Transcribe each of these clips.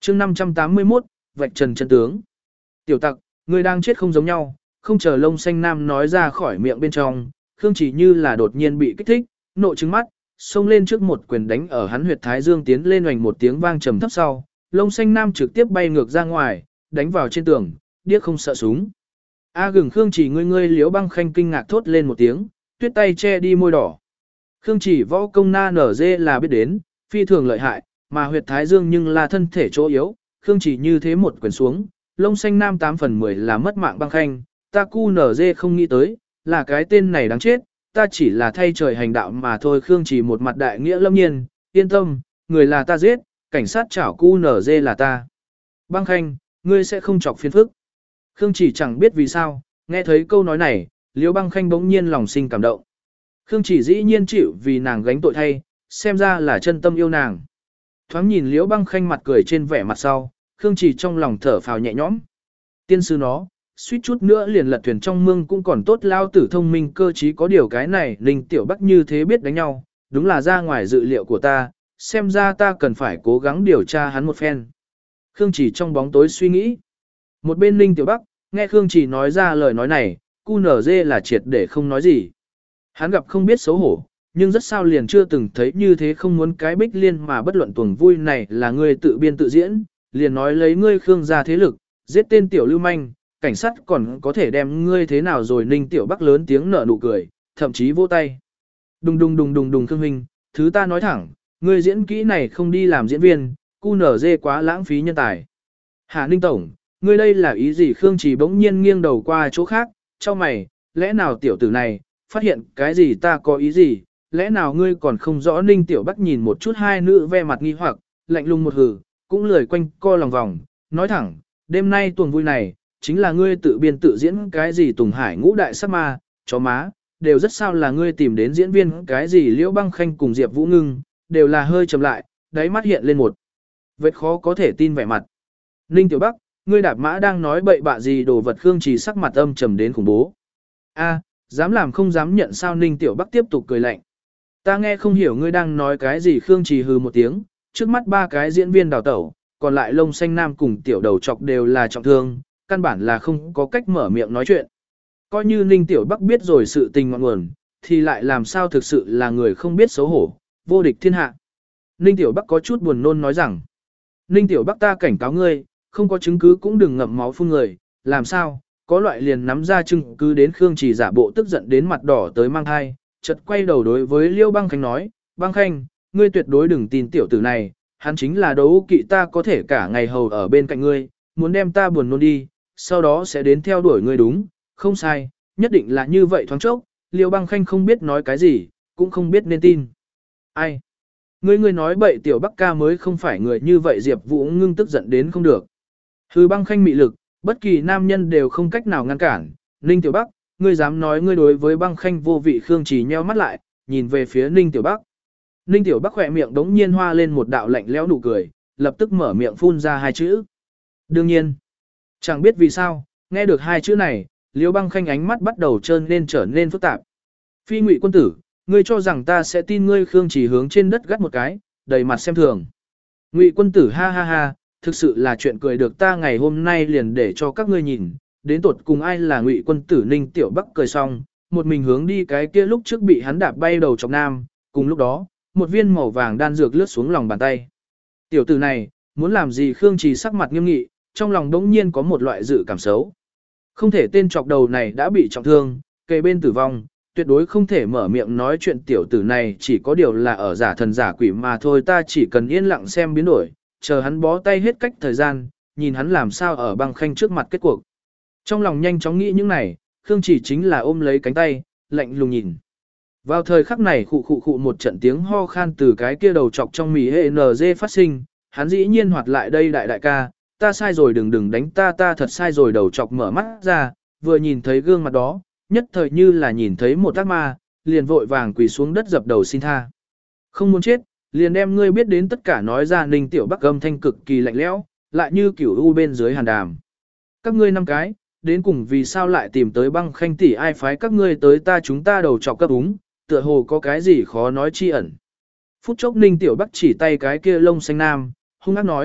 chương 581, vạch trần chân tướng. Tiểu tặc, ngươi đang chết không giống nhau, không chờ lông xanh nam nói ra khỏi miệng bên trong, Khương Chỉ như là đột nhiên bị kích thích, nộ trừng mắt, xông lên trước một quyền đánh ở hắn huyệt thái dương tiến lên oành một tiếng vang trầm thấp sau, lông xanh nam trực tiếp bay ngược ra ngoài, đánh vào trên tường, điếc không sợ súng. A gừng Khương Chỉ ngươi Liễu Băng Khanh kinh ngạc thốt lên một tiếng, tuyết tay che đi môi đỏ. Khương Chỉ võ công na nở dê là biết đến, phi thường lợi hại, mà huyệt thái dương nhưng là thân thể chỗ yếu, Khương Chỉ như thế một quyền xuống, lông xanh nam 8 phần 10 là mất mạng Băng Khanh, ta cu nở dê không nghĩ tới, là cái tên này đáng chết, ta chỉ là thay trời hành đạo mà thôi. Khương Chỉ một mặt đại nghĩa lâm nhiên, yên tâm, người là ta giết, cảnh sát chảo cu nở dê là ta. Băng Khanh, ngươi sẽ không chọc phiền phức. Khương Chỉ chẳng biết vì sao, nghe thấy câu nói này, Liễu Băng Khanh bỗng nhiên lòng sinh cảm động. Khương Chỉ dĩ nhiên chịu vì nàng gánh tội thay, xem ra là chân tâm yêu nàng. Thoáng nhìn Liễu Băng Khanh mặt cười trên vẻ mặt sau, Khương Chỉ trong lòng thở phào nhẹ nhõm. Tiên sư nó, suýt chút nữa liền lật thuyền trong mương cũng còn tốt, lao tử thông minh cơ trí, có điều cái này Ninh Tiểu Bắc như thế biết đánh nhau, đúng là ra ngoài dự liệu của ta, xem ra ta cần phải cố gắng điều tra hắn một phen. Khương Chỉ trong bóng tối suy nghĩ. Một bên Ninh Tiểu Bắc, nghe Khương Chỉ nói ra lời nói này, cu nở dê là triệt để không nói gì. Hắn gặp không biết xấu hổ, nhưng rất sao liền chưa từng thấy như thế không muốn cái Bích Liên mà bất luận tuồng vui này là ngươi tự biên tự diễn, liền nói lấy ngươi Khương gia thế lực, giết tên tiểu lưu manh, cảnh sát còn có thể đem ngươi thế nào rồi. Ninh Tiểu Bắc lớn tiếng nở nụ cười, thậm chí vỗ tay. Đùng đùng đùng đùng đùng Khương huynh, thứ ta nói thẳng, ngươi diễn kỹ này không đi làm diễn viên, cu nở dê quá lãng phí nhân tài. Hà Ninh Tổng, ngươi đây là ý gì? Khương Chỉ bỗng nhiên nghiêng đầu qua chỗ khác, cho mày, lẽ nào tiểu tử này, phát hiện cái gì ta có ý gì, lẽ nào ngươi còn không rõ? Ninh Tiểu Bắc nhìn một chút hai nữ ve mặt nghi hoặc, lạnh lùng một hừ, cũng lười quanh co lòng vòng, nói thẳng, đêm nay tuồng vui này, chính là ngươi tự biên tự diễn cái gì Tùng Hải ngũ đại sát ma, chó má, đều rất sao là ngươi tìm đến diễn viên cái gì Liễu Băng Khanh cùng Diệp Vũ Ngưng, đều là hơi trầm lại, đáy mắt hiện lên một vết khó có thể tin vẻ mặt. Ninh Tiểu Bắc, ngươi đạp mã đang nói bậy bạ gì đồ vật? Khương Chỉ sắc mặt âm trầm đến khủng bố. A, dám làm không dám nhận sao? Ninh Tiểu Bắc tiếp tục cười lạnh. Ta nghe không hiểu ngươi đang nói cái gì. Khương Chỉ hừ một tiếng, trước mắt ba cái diễn viên đào tẩu, còn lại lông xanh nam cùng tiểu đầu chọc đều là trọng thương, căn bản là không có cách mở miệng nói chuyện. Coi như Ninh Tiểu Bắc biết rồi sự tình ngọn nguồn, thì lại làm sao thực sự là người không biết xấu hổ, vô địch thiên hạ. Ninh Tiểu Bắc có chút buồn nôn nói rằng, Ninh Tiểu Bắc ta cảnh cáo ngươi, không có chứng cứ cũng đừng ngậm máu phun người, làm sao, có loại liền nắm ra chứng cứ đến. Khương Chỉ giả bộ tức giận đến mặt đỏ tới mang thai, chợt quay đầu đối với Liễu Băng Khanh nói, Băng Khanh, ngươi tuyệt đối đừng tin tiểu tử này, hắn chính là đấu kỵ ta có thể cả ngày hầu ở bên cạnh ngươi, muốn đem ta buồn nôn đi, sau đó sẽ đến theo đuổi ngươi. Đúng, không sai, nhất định là như vậy. Thoáng chốc, Liễu Băng Khanh không biết nói cái gì, cũng không biết nên tin ai. Ngươi nói bậy, Tiểu Bắc ca mới không phải người như vậy. Diệp Vũ Ngưng tức giận đến không được. Hừ, Băng Khanh mị lực, bất kỳ nam nhân đều không cách nào ngăn cản. Ninh Tiểu Bắc, ngươi dám nói ngươi đối với Băng Khanh vô vị? Khương Chỉ nheo mắt lại, nhìn về phía Ninh Tiểu Bắc. Ninh Tiểu Bắc khỏe miệng đống nhiên hoa lên một đạo lạnh lẽo nụ cười, lập tức mở miệng phun ra hai chữ. Đương nhiên. Chẳng biết vì sao, nghe được hai chữ này, Liễu Băng Khanh ánh mắt bắt đầu trở nên phức tạp. Phi Ngụy quân tử, ngươi cho rằng ta sẽ tin ngươi? Khương Chỉ hướng trên đất gắt một cái, đầy mặt xem thường. Ngụy quân tử, ha ha ha, thực sự là chuyện cười được, ta ngày hôm nay liền để cho các ngươi nhìn, đến tột cùng ai là Ngụy quân tử. Ninh Tiểu Bắc cười xong, một mình hướng đi cái kia lúc trước bị hắn đạp bay đầu chọc nam, cùng lúc đó, một viên màu vàng đan dược lướt xuống lòng bàn tay. Tiểu tử này, muốn làm gì? Khương Chỉ sắc mặt nghiêm nghị, trong lòng đống nhiên có một loại dự cảm xấu. Không thể, tên chọc đầu này đã bị trọng thương, kề bên tử vong, tuyệt đối không thể mở miệng nói chuyện. Tiểu tử này chỉ có điều là ở giả thần giả quỷ mà thôi, ta chỉ cần yên lặng xem biến đổi, chờ hắn bó tay hết cách thời gian, nhìn hắn làm sao ở Băng Khanh trước mặt kết cuộc. Trong lòng nhanh chóng nghĩ những này, Khương Chỉ chính là ôm lấy cánh tay, lạnh lùng nhìn. Vào thời khắc này, khụ một trận tiếng ho khan từ cái kia đầu chọc trong mì hệ NG phát sinh, hắn dĩ nhiên hoạt lại đây. Đại ca, ta sai rồi, đừng đánh ta thật sai rồi. Đầu chọc mở mắt ra, vừa nhìn thấy gương mặt đó, nhất thời như là nhìn thấy một ác ma, liền vội vàng quỳ xuống đất dập đầu xin tha. Không muốn chết, liền đem ngươi biết đến tất cả nói ra. Ninh Tiểu Bắc âm thanh cực kỳ lạnh lẽo, lại như kiểu u bên dưới hàn đàm. Các ngươi năm cái, đến cùng vì sao lại tìm tới Băng Khanh tỷ? Ai phái các ngươi tới? Chúng ta đầu chọc cấp úng, tựa hồ có cái gì khó nói chi ẩn. Phút chốc Ninh Tiểu Bắc chỉ tay cái kia lông xanh nam, hung ác nói,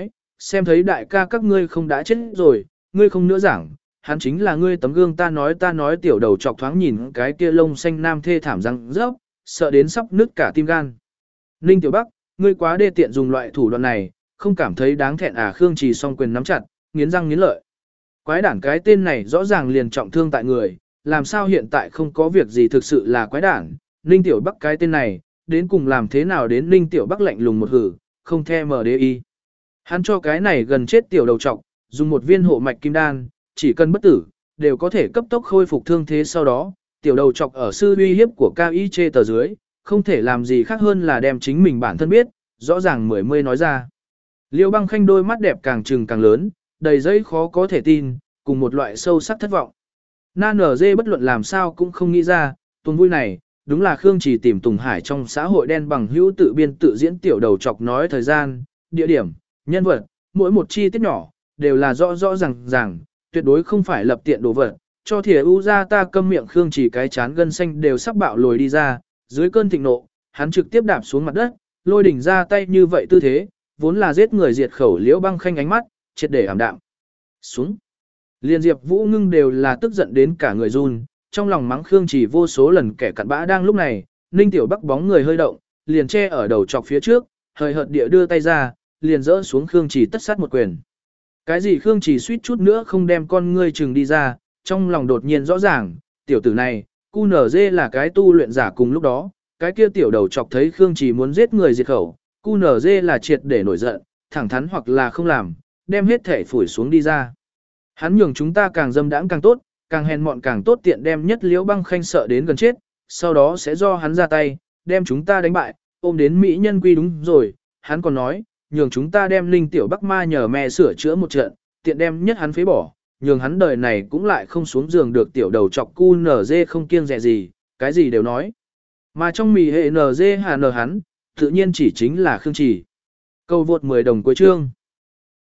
xem thấy đại ca các ngươi không đã chết rồi, ngươi không nữa giảng, hắn chính là ngươi tấm gương ta nói tiểu đầu chọc thoáng nhìn cái kia lông xanh nam thê thảm răng rớp, sợ đến sắp nứt cả tim gan. Ninh Tiểu Bắc, ngươi quá đê tiện dùng loại thủ đoạn này, không cảm thấy đáng thẹn à? Khương Trì song quyền nắm chặt, nghiến răng nghiến lợi. Quái đản cái tên này rõ ràng liền trọng thương tại người, làm sao hiện tại không có việc gì thực sự là quái đản. Ninh Tiểu Bắc cái tên này, đến cùng làm thế nào đến Ninh Tiểu Bắc lạnh lùng một hử, không the mờ đê y. Hắn cho cái này gần chết tiểu đầu trọc, dùng một viên hộ mạch kim đan, chỉ cần bất tử, đều có thể cấp tốc khôi phục thương thế sau đó. Tiểu đầu trọc ở sư uy hiếp của cao y chê tờ dưới, không thể làm gì khác hơn là đem chính mình bản thân biết, rõ ràng mươi nói ra. Liêu Băng Khanh đôi mắt đẹp càng trừng càng lớn, đầy giấy khó có thể tin, cùng một loại sâu sắc thất vọng. Na nở dê bất luận làm sao cũng không nghĩ ra, tuần vui này, đúng là Khương Trì tìm Tùng Hải trong xã hội đen bằng hữu tự biên tự diễn tiểu đầu chọc nói thời gian, địa điểm, nhân vật, mỗi một chi tiết nhỏ, đều là rõ ràng, tuyệt đối không phải lập tiện đồ vật, cho thìa u ra ta câm miệng. Khương Trì cái chán gân xanh đều sắp bạo lồi đi ra, dưới cơn thịnh nộ, hắn trực tiếp đạp xuống mặt đất, lôi đỉnh ra tay như vậy tư thế, vốn là giết người diệt khẩu Liễu Băng Khanh ánh mắt, triệt để ảm đạm. Xuống. Liên Diệp Vũ Ngưng đều là tức giận đến cả người run, trong lòng mắng Khương Trì vô số lần kẻ cặn bã. Đang lúc này, Ninh Tiểu Bắc bóng người hơi động, liền che ở đầu chọc phía trước, hời hợt địa đưa tay ra, liền dỡ xuống Khương Trì tất sát một quyền. Cái gì? Khương Trì suýt chút nữa không đem con ngươi chừng đi ra, trong lòng đột nhiên rõ ràng, tiểu tử này, QNZ là cái tu luyện giả. Cùng lúc đó, cái kia tiểu đầu chọc thấy Khương Trì muốn giết người diệt khẩu, QNZ là triệt để nổi giận, thẳng thắn hoặc là không làm, đem hết thể phủi xuống đi ra. Hắn nhường chúng ta càng dâm đãng càng tốt, càng hèn mọn càng tốt, tiện đem nhất Liễu Băng Khanh sợ đến gần chết, sau đó sẽ do hắn ra tay, đem chúng ta đánh bại, ôm đến mỹ nhân quy. Đúng rồi, hắn còn nói, nhường chúng ta đem Ninh Tiểu Bắc ma nhờ mẹ sửa chữa một trận, tiện đem nhất hắn phế bỏ, nhường hắn đời này cũng lại không xuống giường được. Tiểu đầu chọc QNZ không kiêng dè gì, cái gì đều nói. Mà trong mì hệ NG hà nờ hắn, tự nhiên chỉ chính là Khương Trì. Câu vượt 10 đồng cuối chương.